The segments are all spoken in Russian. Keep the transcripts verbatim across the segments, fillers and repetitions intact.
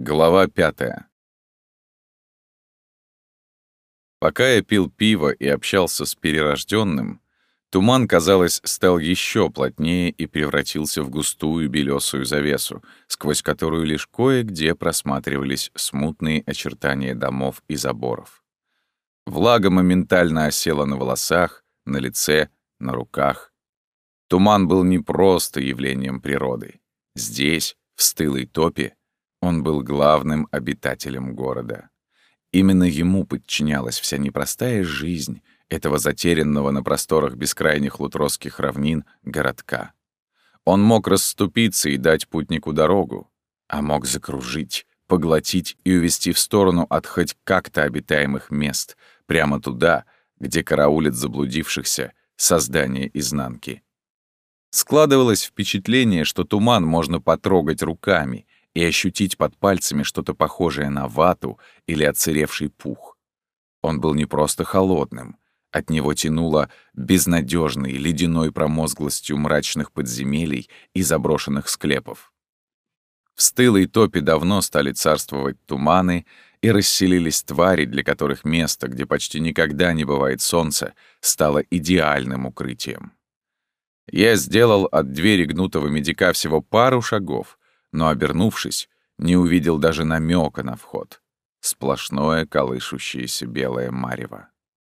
Глава пятая. Пока я пил пиво и общался с перерожденным, туман, казалось, стал еще плотнее и превратился в густую белесую завесу, сквозь которую лишь кое-где просматривались смутные очертания домов и заборов. Влага моментально осела на волосах, на лице, на руках. Туман был не просто явлением природы. Здесь, в стылой топе, он был главным обитателем города. Именно ему подчинялась вся непростая жизнь этого затерянного на просторах бескрайних лутросских равнин городка. Он мог расступиться и дать путнику дорогу, а мог закружить, поглотить и увести в сторону от хоть как-то обитаемых мест, прямо туда, где караулят заблудившихся создания изнанки. Складывалось впечатление, что туман можно потрогать руками и ощутить под пальцами что-то похожее на вату или отсыревший пух. Он был не просто холодным, от него тянуло безнадежной ледяной промозглостью мрачных подземелий и заброшенных склепов. В стылой топе давно стали царствовать туманы, и расселились твари, для которых место, где почти никогда не бывает солнца, стало идеальным укрытием. Я сделал от двери гнутого медика всего пару шагов, но, обернувшись, не увидел даже намека на вход. Сплошное колышущееся белое марево.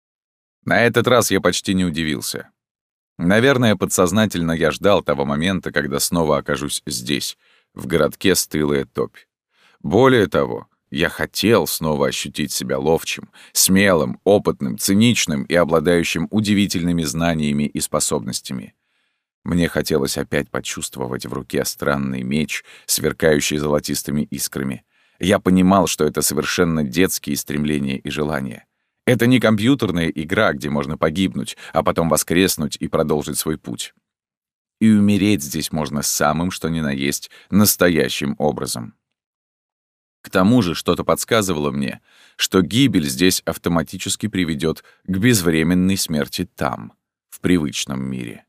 На этот раз я почти не удивился. Наверное, подсознательно я ждал того момента, когда снова окажусь здесь, в городке стылая топь. Более того, я хотел снова ощутить себя ловчим, смелым, опытным, циничным и обладающим удивительными знаниями и способностями. Мне хотелось опять почувствовать в руке странный меч, сверкающий золотистыми искрами. Я понимал, что это совершенно детские стремления и желания. Это не компьютерная игра, где можно погибнуть, а потом воскреснуть и продолжить свой путь. И умереть здесь можно самым, что ни на есть, настоящим образом. К тому же что-то подсказывало мне, что гибель здесь автоматически приведет к безвременной смерти там, в привычном мире.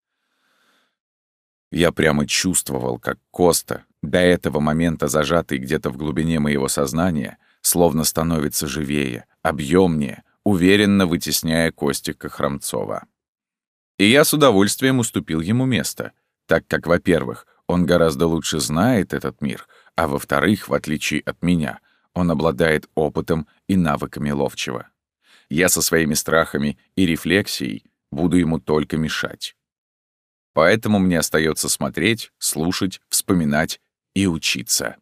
Я прямо чувствовал, как Коста, до этого момента зажатый где-то в глубине моего сознания, словно становится живее, объемнее, уверенно вытесняя Костика Хромцова. И я с удовольствием уступил ему место, так как, во-первых, он гораздо лучше знает этот мир, а во-вторых, в отличие от меня, он обладает опытом и навыками ловчего. Я со своими страхами и рефлексией буду ему только мешать. Поэтому мне остается смотреть, слушать, вспоминать и учиться.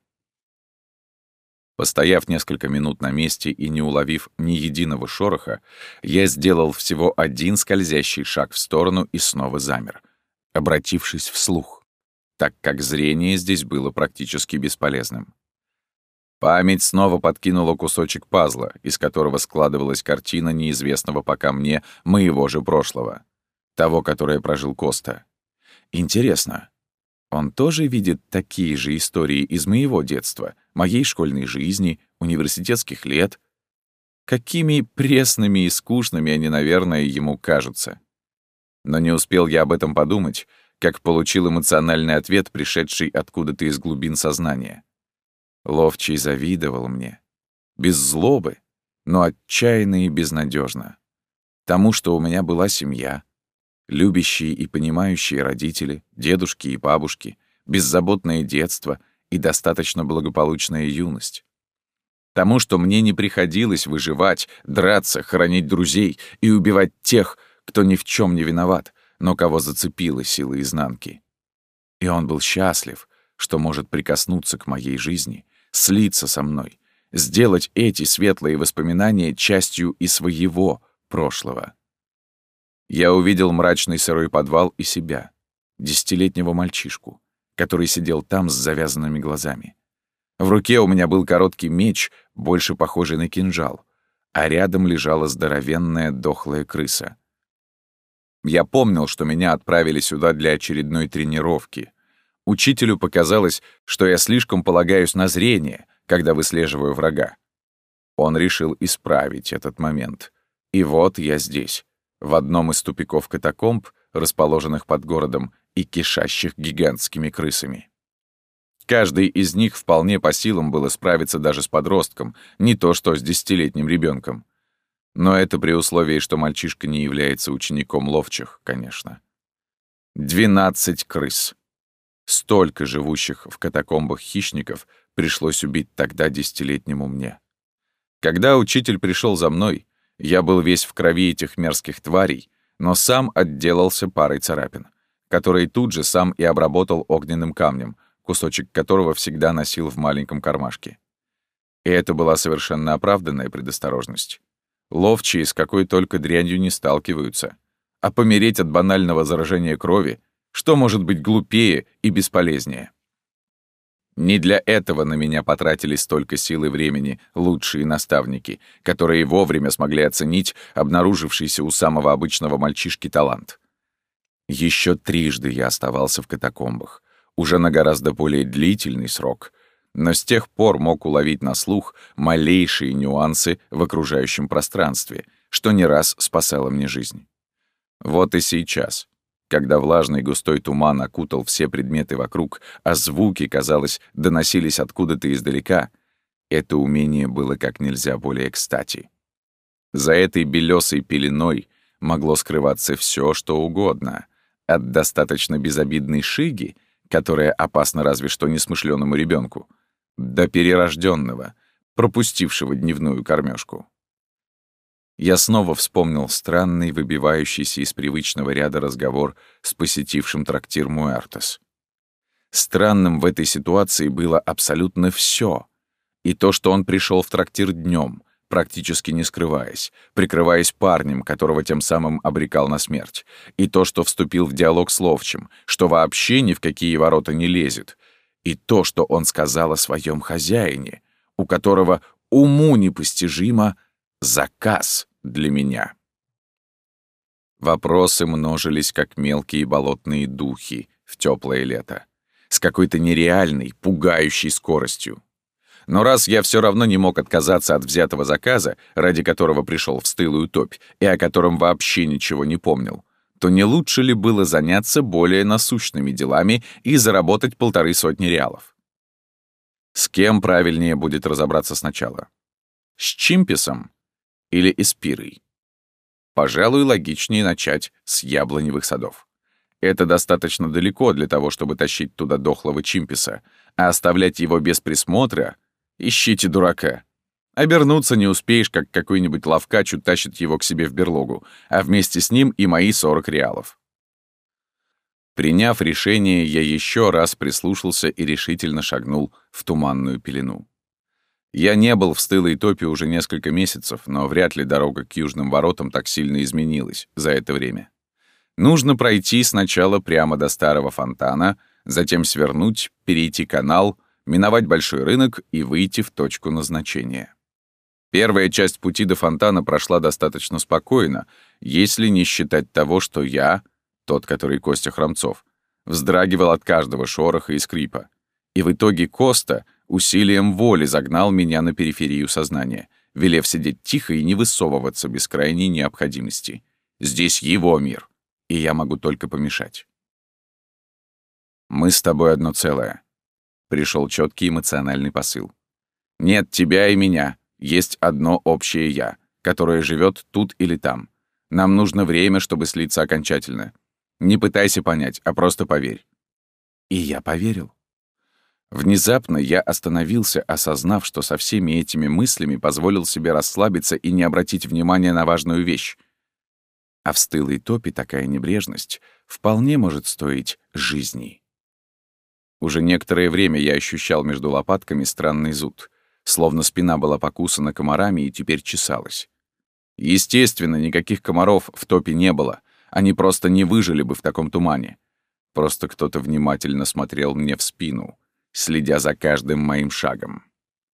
Постояв несколько минут на месте и не уловив ни единого шороха, я сделал всего один скользящий шаг в сторону и снова замер, обратившись вслух, так как зрение здесь было практически бесполезным. Память снова подкинула кусочек пазла, из которого складывалась картина неизвестного пока мне моего же прошлого, того, которое прожил Коста. Интересно, он тоже видит такие же истории из моего детства, моей школьной жизни, университетских лет? Какими пресными и скучными они, наверное, ему кажутся. Но не успел я об этом подумать, как получил эмоциональный ответ, пришедший откуда-то из глубин сознания. Ловчий завидовал мне. Без злобы, но отчаянно и безнадежно. Тому, что у меня была семья, любящие и понимающие родители, дедушки и бабушки, беззаботное детство и достаточно благополучная юность. Тому, что мне не приходилось выживать, драться, хоронить друзей и убивать тех, кто ни в чем не виноват, но кого зацепила сила изнанки. И он был счастлив, что может прикоснуться к моей жизни, слиться со мной, сделать эти светлые воспоминания частью и своего прошлого. Я увидел мрачный сырой подвал и себя, десятилетнего мальчишку, который сидел там с завязанными глазами. В руке у меня был короткий меч, больше похожий на кинжал, а рядом лежала здоровенная дохлая крыса. Я помнил, что меня отправили сюда для очередной тренировки. Учителю показалось, что я слишком полагаюсь на зрение, когда выслеживаю врага. Он решил исправить этот момент. И вот я здесь, в одном из тупиков катакомб, расположенных под городом и кишащих гигантскими крысами. Каждый из них вполне по силам было справиться даже с подростком, не то что с десятилетним ребенком. Но это при условии, что мальчишка не является учеником ловчих, конечно. Двенадцать крыс. Столько живущих в катакомбах хищников пришлось убить тогда десятилетнему мне. Когда учитель пришел за мной, я был весь в крови этих мерзких тварей, но сам отделался парой царапин, которые тут же сам и обработал огненным камнем, кусочек которого всегда носил в маленьком кармашке. И это была совершенно оправданная предосторожность. Ловчие с какой только дрянью не сталкиваются. А помереть от банального заражения крови, что может быть глупее и бесполезнее? Не для этого на меня потратили столько сил и времени лучшие наставники, которые вовремя смогли оценить обнаружившийся у самого обычного мальчишки талант. Еще трижды я оставался в катакомбах, уже на гораздо более длительный срок, но с тех пор мог уловить на слух малейшие нюансы в окружающем пространстве, что не раз спасало мне жизнь. Вот и сейчас, когда влажный густой туман окутал все предметы вокруг, а звуки, казалось, доносились откуда-то издалека, это умение было как нельзя более кстати. За этой белесой пеленой могло скрываться все, что угодно, от достаточно безобидной шиги, которая опасна разве что несмышленому ребенку, до перерожденного, пропустившего дневную кормежку. Я снова вспомнил странный, выбивающийся из привычного ряда разговор с посетившим трактир Муэртес. Странным в этой ситуации было абсолютно все. И то, что он пришел в трактир днем, практически не скрываясь, прикрываясь парнем, которого тем самым обрекал на смерть, и то, что вступил в диалог с ловчим, что вообще ни в какие ворота не лезет, и то, что он сказал о своем хозяине, у которого уму непостижимо заказ для меня. Вопросы множились, как мелкие болотные духи в теплое лето, с какой-то нереальной, пугающей скоростью. Но раз я все равно не мог отказаться от взятого заказа, ради которого пришел в стылую топь и о котором вообще ничего не помнил, то не лучше ли было заняться более насущными делами и заработать полторы сотни реалов? С кем правильнее будет разобраться сначала? С Чимписом или Эспирой? Пожалуй, логичнее начать с яблоневых садов. Это достаточно далеко для того, чтобы тащить туда дохлого Чимписа, а оставлять его без присмотра — ищите дурака. Обернуться не успеешь, как какой-нибудь ловкач утащит его к себе в берлогу, а вместе с ним и мои сорок реалов. Приняв решение, я еще раз прислушался и решительно шагнул в туманную пелену. Я не был в стылой топе уже несколько месяцев, но вряд ли дорога к южным воротам так сильно изменилась за это время. Нужно пройти сначала прямо до старого фонтана, затем свернуть, перейти канал, миновать большой рынок и выйти в точку назначения. Первая часть пути до фонтана прошла достаточно спокойно, если не считать того, что я, тот, который Костя Хромцов, вздрагивал от каждого шороха и скрипа. И в итоге Коста усилием воли загнал меня на периферию сознания, велев сидеть тихо и не высовываться без крайней необходимости. Здесь его мир, и я могу только помешать. «Мы с тобой одно целое», — пришел четкий эмоциональный посыл. «Нет тебя и меня, есть одно общее «я», которое живет тут или там. Нам нужно время, чтобы слиться окончательно. Не пытайся понять, а просто поверь». И я поверил. Внезапно я остановился, осознав, что со всеми этими мыслями позволил себе расслабиться и не обратить внимания на важную вещь. А в стылой топе такая небрежность вполне может стоить жизни. Уже некоторое время я ощущал между лопатками странный зуд, словно спина была покусана комарами и теперь чесалась. Естественно, никаких комаров в топе не было, они просто не выжили бы в таком тумане. Просто кто-то внимательно смотрел мне в спину, следя за каждым моим шагом.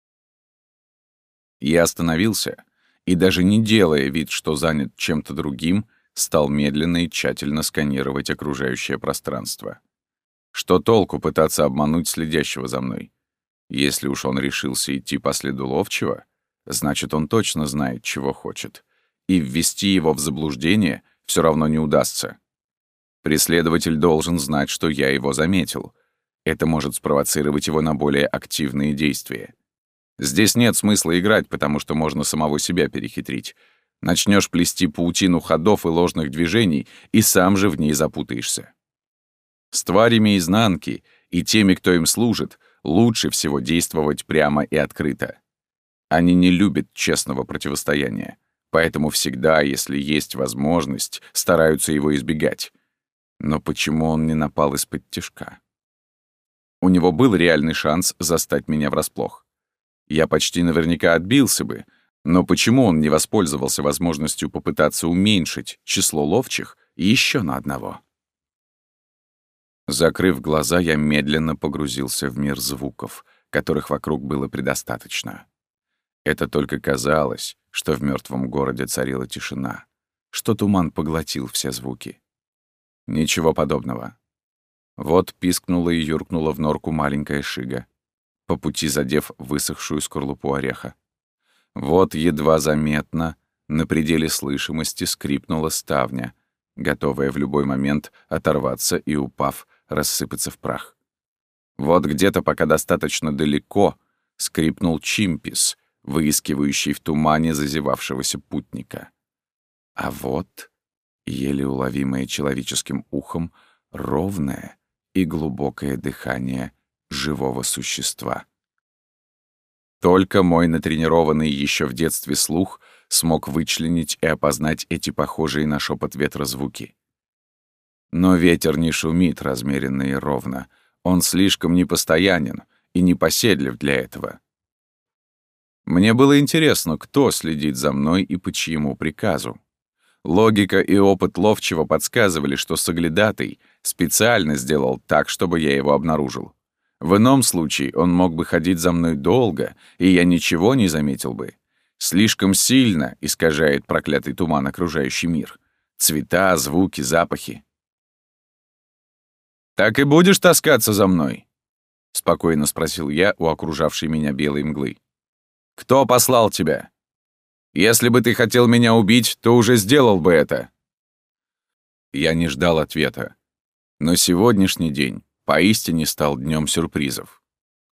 Я остановился и, даже не делая вид, что занят чем-то другим, стал медленно и тщательно сканировать окружающее пространство. Что толку пытаться обмануть следящего за мной? Если уж он решился идти по следу ловчего, значит, он точно знает, чего хочет, и ввести его в заблуждение все равно не удастся. Преследователь должен знать, что я его заметил, Это может спровоцировать его на более активные действия. Здесь нет смысла играть, потому что можно самого себя перехитрить. Начнешь плести паутину ходов и ложных движений, и сам же в ней запутаешься. С тварями изнанки и теми, кто им служит, лучше всего действовать прямо и открыто. Они не любят честного противостояния, поэтому всегда, если есть возможность, стараются его избегать. Но почему он не напал из-под тишка? У него был реальный шанс застать меня врасплох. Я почти наверняка отбился бы, но почему он не воспользовался возможностью попытаться уменьшить число ловчих еще на одного? Закрыв глаза, я медленно погрузился в мир звуков, которых вокруг было предостаточно. Это только казалось, что в мертвом городе царила тишина, что туман поглотил все звуки. Ничего подобного. Вот пискнула и юркнула в норку маленькая шига, по пути задев высохшую скорлупу ореха. Вот едва заметно, на пределе слышимости, скрипнула ставня, готовая в любой момент оторваться и, упав, рассыпаться в прах. Вот где-то, пока достаточно далеко, скрипнул чимпис, выискивающий в тумане зазевавшегося путника. А вот, еле уловимое человеческим ухом, ровное и глубокое дыхание живого существа. Только мой натренированный еще в детстве слух смог вычленить и опознать эти похожие на шепот ветра звуки. Но ветер не шумит размеренно и ровно, он слишком непостоянен и непоседлив для этого. Мне было интересно, кто следит за мной и по чьему приказу. Логика и опыт ловчего подсказывали, что соглядатый специально сделал так, чтобы я его обнаружил. В ином случае он мог бы ходить за мной долго, и я ничего не заметил бы. Слишком сильно искажает проклятый туман окружающий мир. Цвета, звуки, запахи. «Так и будешь таскаться за мной?» — спокойно спросил я у окружавшей меня белой мглы. «Кто послал тебя? Если бы ты хотел меня убить, то уже сделал бы это». Я не ждал ответа, но сегодняшний день поистине стал днем сюрпризов.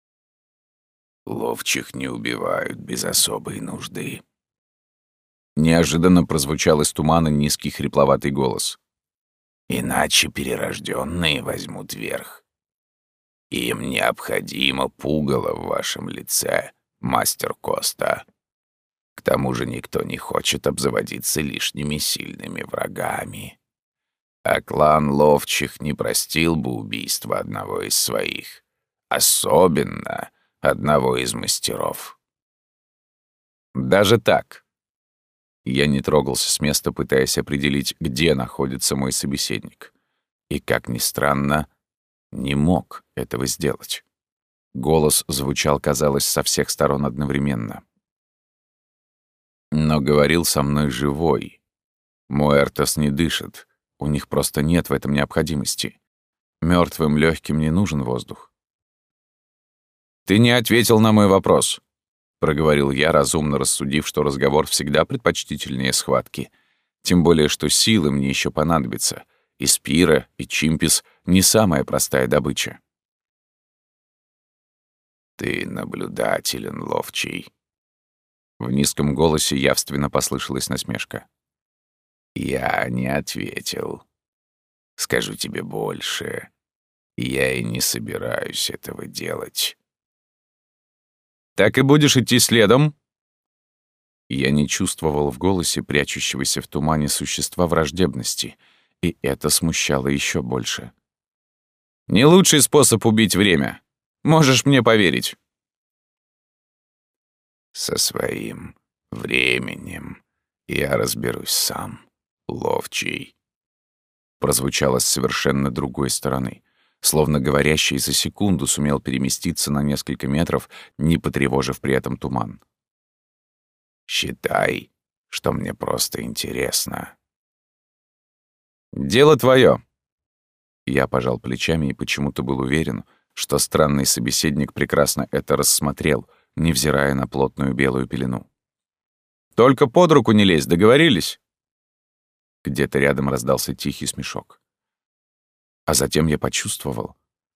«Ловчих не убивают без особой нужды», — неожиданно прозвучал из тумана низкий хрипловатый голос. «Иначе перерожденные возьмут верх. Им необходимо пугало в вашем лице, мастер Коста. К тому же никто не хочет обзаводиться лишними сильными врагами. А клан ловчих не простил бы убийства одного из своих, особенно одного из мастеров». «Даже так?» Я не трогался с места, пытаясь определить, где находится мой собеседник. И, как ни странно, не мог этого сделать. Голос звучал, казалось, со всех сторон одновременно. Но говорил со мной живой. Муэртос не дышит, у них просто нет в этом необходимости. Мертвым легким не нужен воздух. «Ты не ответил на мой вопрос», — проговорил я, разумно рассудив, что разговор всегда предпочтительнее схватки. Тем более, что силы мне еще понадобятся. И Спира, и Чимпис — не самая простая добыча. «Ты наблюдателен, ловчий». В низком голосе явственно послышалась насмешка. «Я не ответил. Скажу тебе больше. Я и не собираюсь этого делать». «Так и будешь идти следом?» Я не чувствовал в голосе прячущегося в тумане существа враждебности, и это смущало еще больше. «Не лучший способ убить время. Можешь мне поверить». «Со своим временем я разберусь сам, ловчий», прозвучало с совершенно другой стороны, словно говорящий за секунду сумел переместиться на несколько метров, не потревожив при этом туман. «Считай, что мне просто интересно». «Дело твое». Я пожал плечами и почему-то был уверен, что странный собеседник прекрасно это рассмотрел, невзирая на плотную белую пелену. «Только под руку не лезь, договорились?» Где-то рядом раздался тихий смешок. А затем я почувствовал,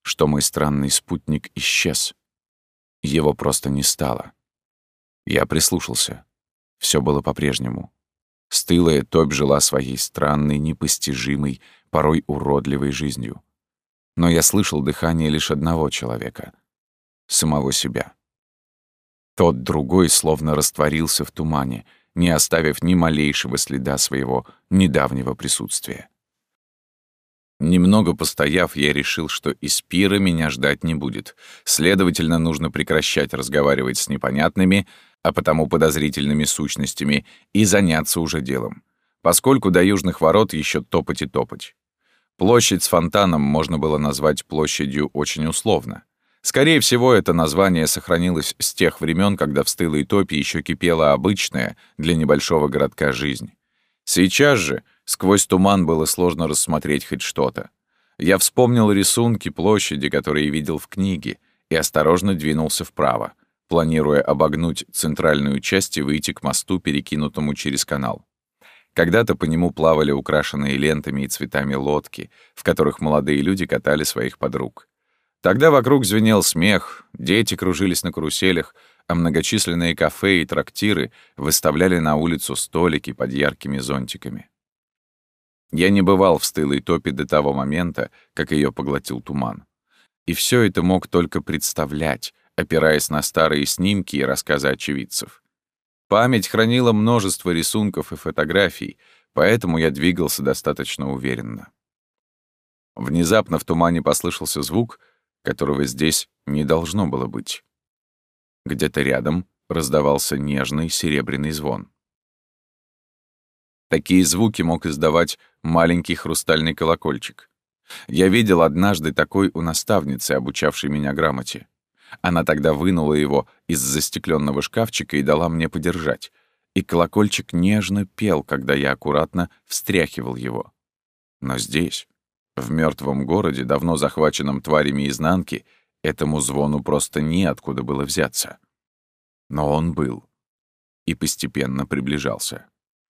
что мой странный спутник исчез. Его просто не стало. Я прислушался. Все было по-прежнему. Стылая топь жила своей странной, непостижимой, порой уродливой жизнью. Но я слышал дыхание лишь одного человека — самого себя. Тот другой словно растворился в тумане, не оставив ни малейшего следа своего недавнего присутствия. Немного постояв, я решил, что из пира меня ждать не будет. Следовательно, нужно прекращать разговаривать с непонятными, а потому подозрительными сущностями, и заняться уже делом, поскольку до южных ворот еще топать и топать. Площадь с фонтаном можно было назвать площадью очень условно. Скорее всего, это название сохранилось с тех времен, когда в стылой топе еще кипела обычная для небольшого городка жизнь. Сейчас же сквозь туман было сложно рассмотреть хоть что-то. Я вспомнил рисунки площади, которые видел в книге, и осторожно двинулся вправо, планируя обогнуть центральную часть и выйти к мосту, перекинутому через канал. Когда-то по нему плавали украшенные лентами и цветами лодки, в которых молодые люди катали своих подруг. Тогда вокруг звенел смех, дети кружились на каруселях, а многочисленные кафе и трактиры выставляли на улицу столики под яркими зонтиками. Я не бывал в стылой топе до того момента, как ее поглотил туман. И все это мог только представлять, опираясь на старые снимки и рассказы очевидцев. Память хранила множество рисунков и фотографий, поэтому я двигался достаточно уверенно. Внезапно в тумане послышался звук, которого здесь не должно было быть. Где-то рядом раздавался нежный серебряный звон. Такие звуки мог издавать маленький хрустальный колокольчик. Я видел однажды такой у наставницы, обучавшей меня грамоте. Она тогда вынула его из застекленного шкафчика и дала мне подержать, и колокольчик нежно пел, когда я аккуратно встряхивал его. Но здесь, в мертвом городе, давно захваченном тварями изнанки, этому звону просто неоткуда было взяться. Но он был и постепенно приближался.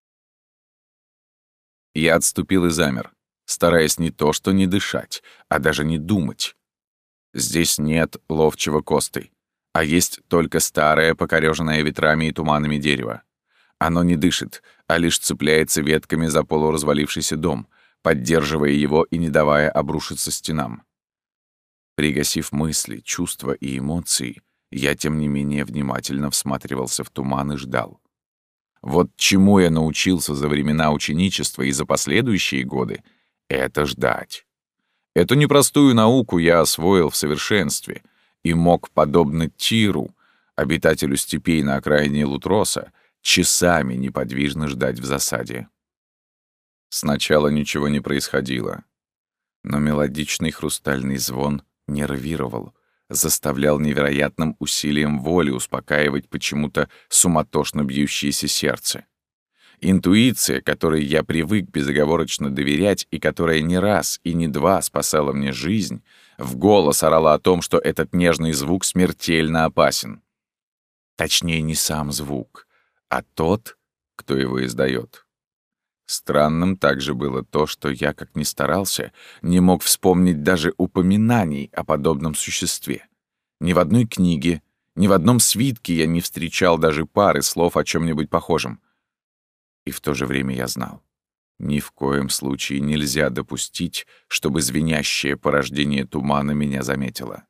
Я отступил и замер, стараясь не то что не дышать, а даже не думать. Здесь нет ловчего Косты, а есть только старое, покорёженное ветрами и туманами дерево. Оно не дышит, а лишь цепляется ветками за полуразвалившийся дом, поддерживая его и не давая обрушиться стенам. Пригасив мысли, чувства и эмоции, я, тем не менее, внимательно всматривался в туман и ждал. Вот чему я научился за времена ученичества и за последующие годы — это ждать. Эту непростую науку я освоил в совершенстве и мог, подобно Тиру, обитателю степей на окраине Лутроса, часами неподвижно ждать в засаде. Сначала ничего не происходило, но мелодичный хрустальный звон нервировал, заставлял невероятным усилием воли успокаивать почему-то суматошно бьющееся сердце. Интуиция, которой я привык безоговорочно доверять и которая не раз и не два спасала мне жизнь, в голос орала о том, что этот нежный звук смертельно опасен. Точнее, не сам звук, а тот, кто его издает. Странным также было то, что я, как ни старался, не мог вспомнить даже упоминаний о подобном существе. Ни в одной книге, ни в одном свитке я не встречал даже пары слов о чем-нибудь похожем. И в то же время я знал, ни в коем случае нельзя допустить, чтобы звенящее порождение тумана меня заметило.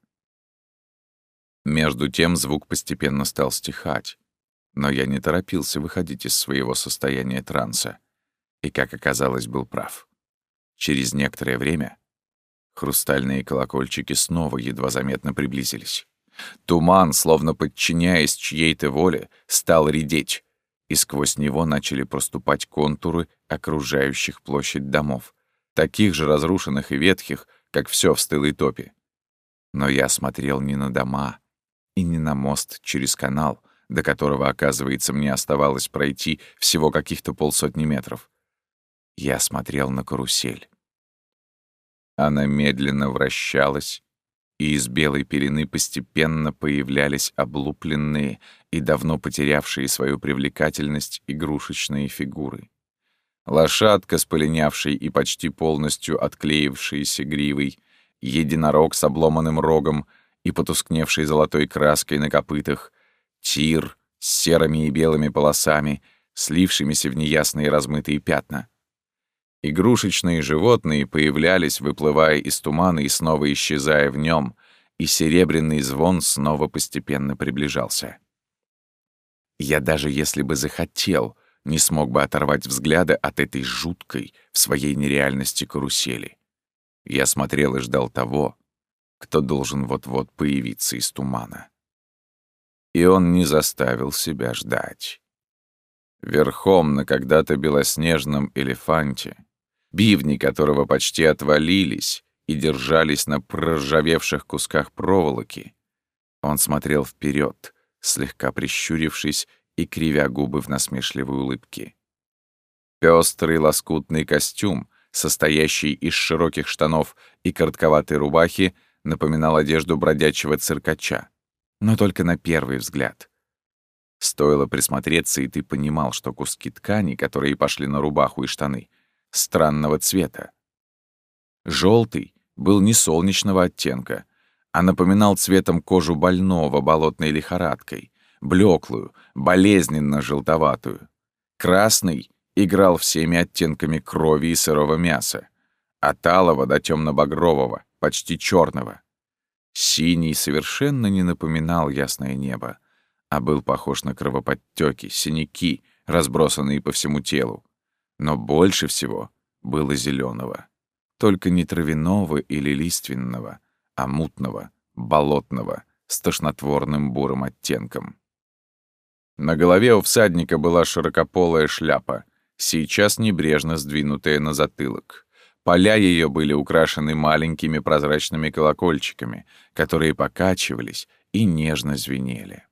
Между тем звук постепенно стал стихать, но я не торопился выходить из своего состояния транса. И, как оказалось, был прав. Через некоторое время хрустальные колокольчики снова едва заметно приблизились. Туман, словно подчиняясь чьей-то воле, стал редеть, и сквозь него начали проступать контуры окружающих площадь домов, таких же разрушенных и ветхих, как все в стылой топе. Но я смотрел не на дома и не на мост через канал, до которого, оказывается, мне оставалось пройти всего каких-то полсотни метров. Я смотрел на карусель. Она медленно вращалась, и из белой пелены постепенно появлялись облупленные и давно потерявшие свою привлекательность игрушечные фигуры. Лошадка с полинявшей и почти полностью отклеившейся гривой, единорог с обломанным рогом и потускневшей золотой краской на копытах, тир с серыми и белыми полосами, слившимися в неясные размытые пятна. Игрушечные животные появлялись, выплывая из тумана и снова исчезая в нем, и серебряный звон снова постепенно приближался. Я даже если бы захотел, не смог бы оторвать взгляда от этой жуткой в своей нереальности карусели. Я смотрел и ждал того, кто должен вот-вот появиться из тумана. И он не заставил себя ждать. Верхом на когда-то белоснежном элефанте, бивни которого почти отвалились и держались на проржавевших кусках проволоки, он смотрел вперед, слегка прищурившись и кривя губы в насмешливой улыбке. Пёстрый лоскутный костюм, состоящий из широких штанов и коротковатой рубахи, напоминал одежду бродячего циркача, но только на первый взгляд. Стоило присмотреться, и ты понимал, что куски ткани, которые пошли на рубаху и штаны, странного цвета. Желтый был не солнечного оттенка, а напоминал цветом кожу больного болотной лихорадкой, блеклую, болезненно-желтоватую. Красный играл всеми оттенками крови и сырого мяса, от алого до темно-багрового, почти черного. Синий совершенно не напоминал ясное небо, а был похож на кровоподтёки, синяки, разбросанные по всему телу. Но больше всего было зеленого, только не травяного или лиственного, а мутного, болотного, с тошнотворным бурым оттенком. На голове у всадника была широкополая шляпа, сейчас небрежно сдвинутая на затылок. Поля ее были украшены маленькими прозрачными колокольчиками, которые покачивались и нежно звенели.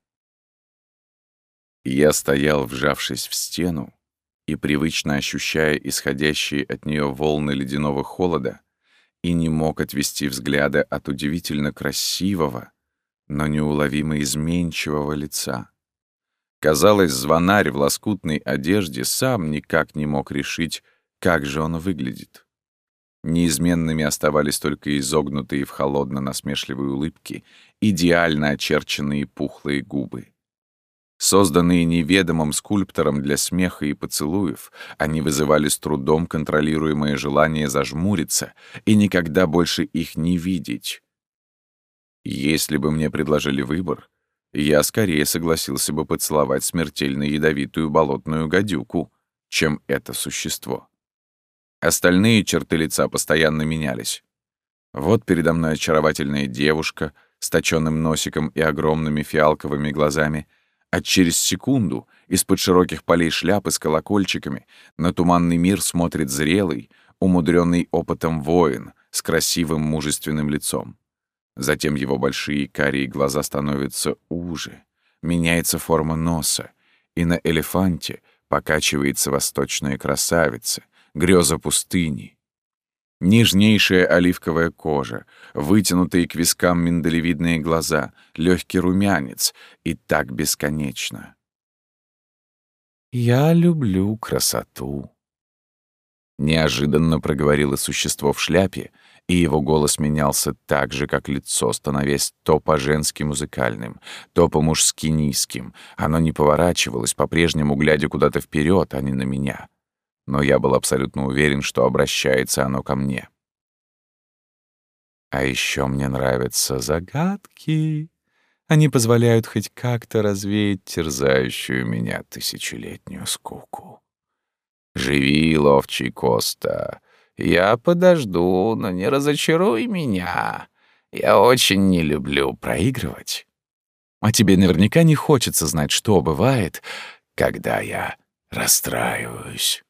Я стоял, вжавшись в стену, и привычно ощущая исходящие от нее волны ледяного холода, и не мог отвести взгляда от удивительно красивого, но неуловимо изменчивого лица. Казалось, звонарь в лоскутной одежде сам никак не мог решить, как же он выглядит. Неизменными оставались только изогнутые в холодно-насмешливой улыбке идеально очерченные пухлые губы. Созданные неведомым скульптором для смеха и поцелуев, они вызывали с трудом контролируемое желание зажмуриться и никогда больше их не видеть. Если бы мне предложили выбор, я скорее согласился бы поцеловать смертельно ядовитую болотную гадюку, чем это существо. Остальные черты лица постоянно менялись. Вот передо мной очаровательная девушка с точёным носиком и огромными фиалковыми глазами, а через секунду из-под широких полей шляпы с колокольчиками на туманный мир смотрит зрелый, умудренный опытом воин с красивым мужественным лицом. Затем его большие карие глаза становятся уже, меняется форма носа, и на элефанте покачивается восточная красавица, греза пустыни. Нежнейшая оливковая кожа, вытянутые к вискам миндалевидные глаза, легкий румянец, и так бесконечно. «Я люблю красоту», — неожиданно проговорило существо в шляпе, и его голос менялся так же, как лицо, становясь то по-женски музыкальным, то по-мужски низким. Оно не поворачивалось, по-прежнему глядя куда-то вперед, а не на меня. Но я был абсолютно уверен, что обращается оно ко мне. А еще мне нравятся загадки. Они позволяют хоть как-то развеять терзающую меня тысячелетнюю скуку. Живи, ловчий Коста. Я подожду, но не разочаруй меня. Я очень не люблю проигрывать. А тебе наверняка не хочется знать, что бывает, когда я расстраиваюсь.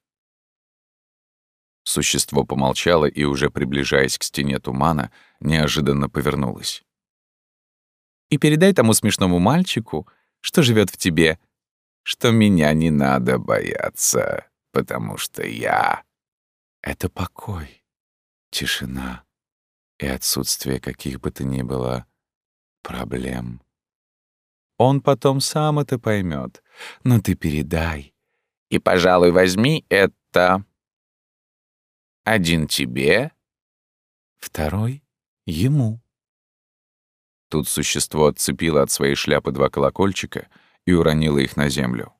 Существо помолчало и, уже приближаясь к стене тумана, неожиданно повернулось. «И передай тому смешному мальчику, что живет в тебе, что меня не надо бояться, потому что я — это покой, тишина и отсутствие каких бы то ни было проблем. Он потом сам это поймет, но ты передай. И, пожалуй, возьми это. Один тебе, второй Ему. Тут существо отцепило от своей шляпы два колокольчика и уронило их на землю.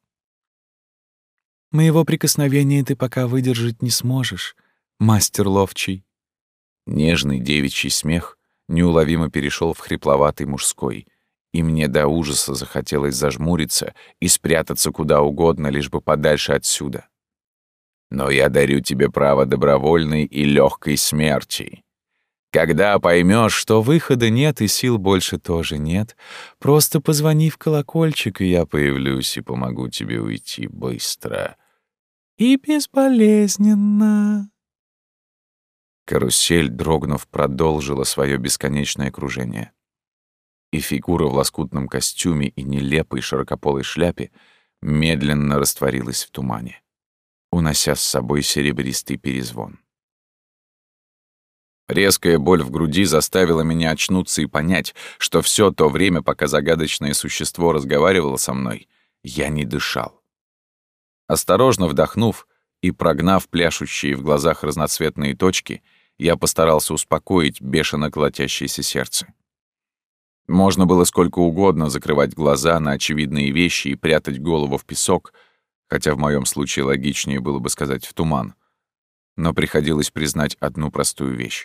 Моего прикосновения ты пока выдержать не сможешь, мастер ловчий. Нежный девичий смех неуловимо перешел в хрипловатый мужской, и мне до ужаса захотелось зажмуриться и спрятаться куда угодно, лишь бы подальше отсюда. Но я дарю тебе право добровольной и легкой смерти. Когда поймешь, что выхода нет и сил больше тоже нет, просто позвони в колокольчик, и я появлюсь и помогу тебе уйти быстро. И безболезненно. Карусель, дрогнув, продолжила свое бесконечное кружение. И фигура в лоскутном костюме и нелепой широкополой шляпе медленно растворилась в тумане, унося с собой серебристый перезвон. Резкая боль в груди заставила меня очнуться и понять, что все то время, пока загадочное существо разговаривало со мной, я не дышал. Осторожно вдохнув и прогнав пляшущие в глазах разноцветные точки, я постарался успокоить бешено колотящееся сердце. Можно было сколько угодно закрывать глаза на очевидные вещи и прятать голову в песок, хотя в моем случае логичнее было бы сказать «в туман», но приходилось признать одну простую вещь.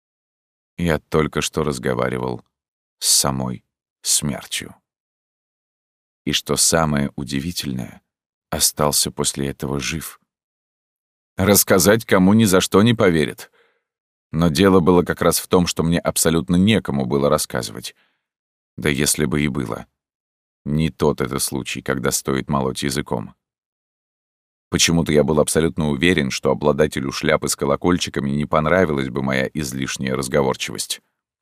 Я только что разговаривал с самой смертью. И что самое удивительное, остался после этого жив. Рассказать кому ни за что не поверят. Но дело было как раз в том, что мне абсолютно некому было рассказывать. Да если бы и было. Не тот это случай, когда стоит молоть языком. Почему-то я был абсолютно уверен, что обладателю шляпы с колокольчиками не понравилась бы моя излишняя разговорчивость.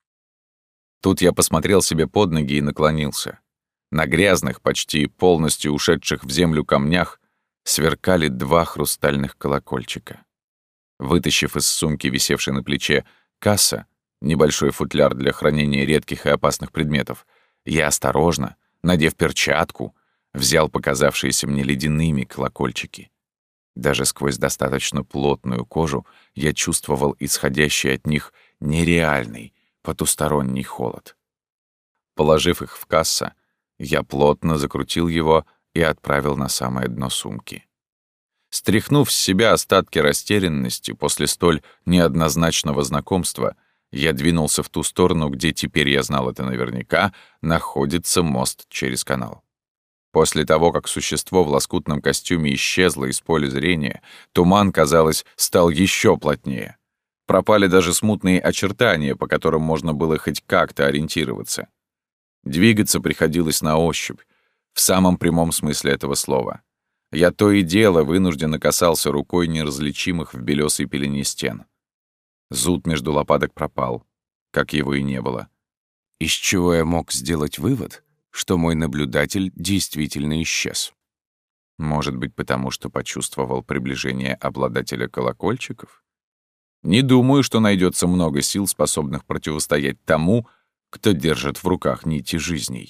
Тут я посмотрел себе под ноги и наклонился. На грязных, почти полностью ушедших в землю камнях сверкали два хрустальных колокольчика. Вытащив из сумки, висевшей на плече, касса, небольшой футляр для хранения редких и опасных предметов, я осторожно, надев перчатку, взял показавшиеся мне ледяными колокольчики. Даже сквозь достаточно плотную кожу я чувствовал исходящий от них нереальный, потусторонний холод. Положив их в касса, я плотно закрутил его и отправил на самое дно сумки. Стряхнув с себя остатки растерянности после столь неоднозначного знакомства, я двинулся в ту сторону, где, теперь я знал это наверняка, находится мост через канал. После того, как существо в лоскутном костюме исчезло из поля зрения, туман, казалось, стал еще плотнее. Пропали даже смутные очертания, по которым можно было хоть как-то ориентироваться. Двигаться приходилось на ощупь, в самом прямом смысле этого слова. Я то и дело вынужденно касался рукой неразличимых в белесой пелене стен. Зуд между лопаток пропал, как его и не было. Из чего я мог сделать вывод, что мой наблюдатель действительно исчез. Может быть, потому что почувствовал приближение обладателя колокольчиков? Не думаю, что найдется много сил, способных противостоять тому, кто держит в руках нити жизней.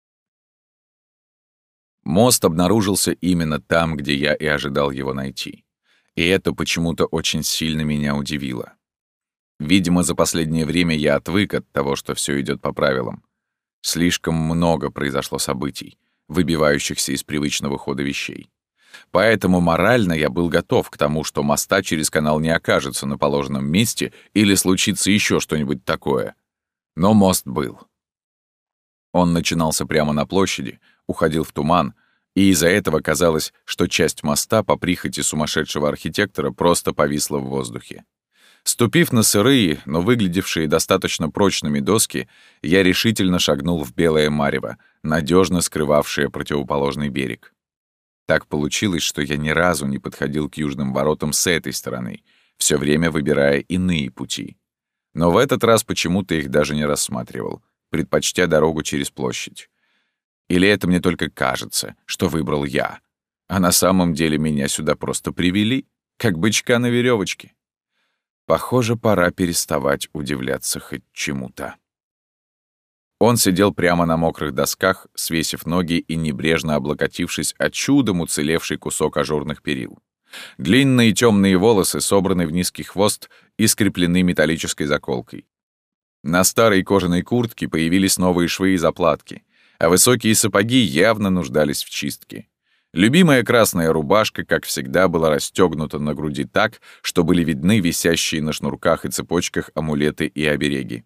Мост обнаружился именно там, где я и ожидал его найти. И это почему-то очень сильно меня удивило. Видимо, за последнее время я отвык от того, что все идет по правилам. Слишком много произошло событий, выбивающихся из привычного хода вещей. Поэтому морально я был готов к тому, что моста через канал не окажется на положенном месте или случится еще что-нибудь такое. Но мост был. Он начинался прямо на площади, уходил в туман, и из-за этого казалось, что часть моста по прихоти сумасшедшего архитектора просто повисла в воздухе. Ступив на сырые, но выглядевшие достаточно прочными доски, я решительно шагнул в белое марево, надежно скрывавшее противоположный берег. Так получилось, что я ни разу не подходил к южным воротам с этой стороны, все время выбирая иные пути. Но в этот раз почему-то их даже не рассматривал, предпочтя дорогу через площадь. Или это мне только кажется, что выбрал я, а на самом деле меня сюда просто привели, как бычка на веревочке. Похоже, пора переставать удивляться хоть чему-то. Он сидел прямо на мокрых досках, свесив ноги и небрежно облокотившись о чудом уцелевший кусок ажурных перил. Длинные темные волосы собраны в низкий хвост и скреплены металлической заколкой. На старой кожаной куртке появились новые швы и заплатки, а высокие сапоги явно нуждались в чистке. Любимая красная рубашка, как всегда, была расстегнута на груди так, что были видны висящие на шнурках и цепочках амулеты и обереги.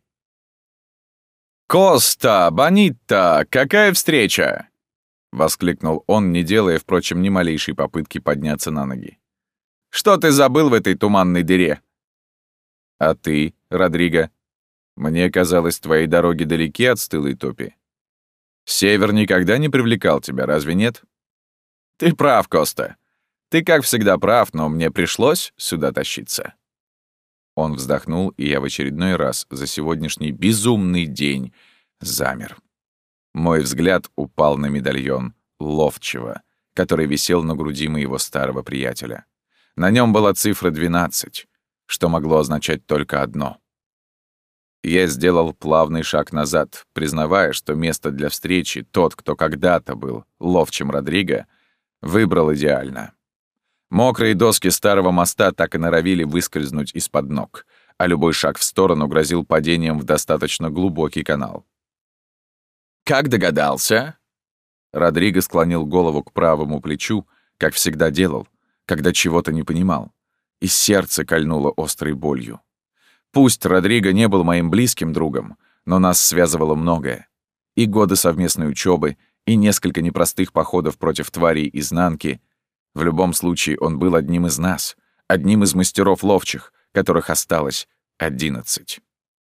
«Коста! Бонитта! Какая встреча!» — воскликнул он, не делая, впрочем, ни малейшей попытки подняться на ноги. «Что ты забыл в этой туманной дыре?» «А ты, Родриго? Мне казалось, твои дороги далеки от стылой топи. Север никогда не привлекал тебя, разве нет?» «Ты прав, Коста. Ты, как всегда, прав, но мне пришлось сюда тащиться». Он вздохнул, и я в очередной раз за сегодняшний безумный день замер. Мой взгляд упал на медальон Ловчего, который висел на груди моего старого приятеля. На нем была цифра двенадцать, что могло означать только одно. Я сделал плавный шаг назад, признавая, что место для встречи тот, кто когда-то был Ловчим Родриго, выбрал идеально. Мокрые доски старого моста так и норовили выскользнуть из-под ног, а любой шаг в сторону грозил падением в достаточно глубокий канал. «Как догадался?» Родриго склонил голову к правому плечу, как всегда делал, когда чего-то не понимал, и сердце кольнуло острой болью. Пусть Родриго не был моим близким другом, но нас связывало многое. И годы совместной учебы, и несколько непростых походов против тварей изнанки. В любом случае он был одним из нас, одним из мастеров ловчих, которых осталось одиннадцать.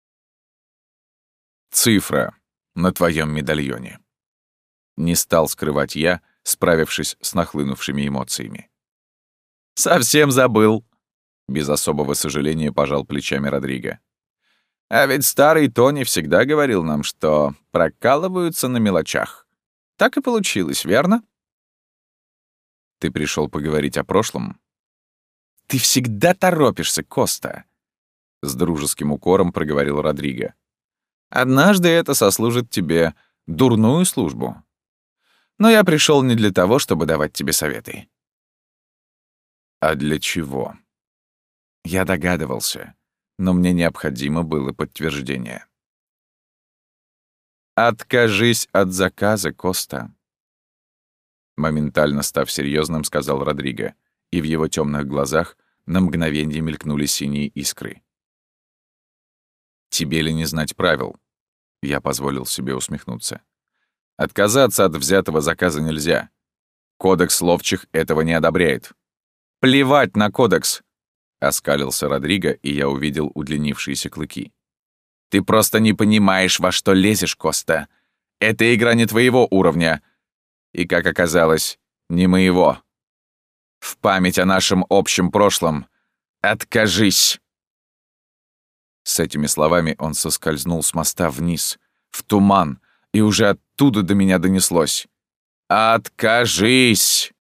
Цифра на твоем медальоне. Не стал скрывать я, справившись с нахлынувшими эмоциями. «Совсем забыл», — без особого сожаления пожал плечами Родриго. «А ведь старый Тони всегда говорил нам, что прокалываются на мелочах. Так и получилось, верно?» «Ты пришел поговорить о прошлом?» «Ты всегда торопишься, Коста», — с дружеским укором проговорил Родриго. «Однажды это сослужит тебе дурную службу. Но я пришел не для того, чтобы давать тебе советы». «А для чего?» Я догадывался, но мне необходимо было подтверждение. «Откажись от заказа, Коста», — моментально став серьезным, сказал Родриго, и в его темных глазах на мгновение мелькнули синие искры. «Тебе ли не знать правил?» — я позволил себе усмехнуться. «Отказаться от взятого заказа нельзя. Кодекс ловчих этого не одобряет». «Плевать на кодекс!» — оскалился Родриго, и я увидел удлинившиеся клыки. «Ты просто не понимаешь, во что лезешь, Коста. Эта игра не твоего уровня. И, как оказалось, не моего. В память о нашем общем прошлом откажись!» С этими словами он соскользнул с моста вниз, в туман, и уже оттуда до меня донеслось: «Откажись!»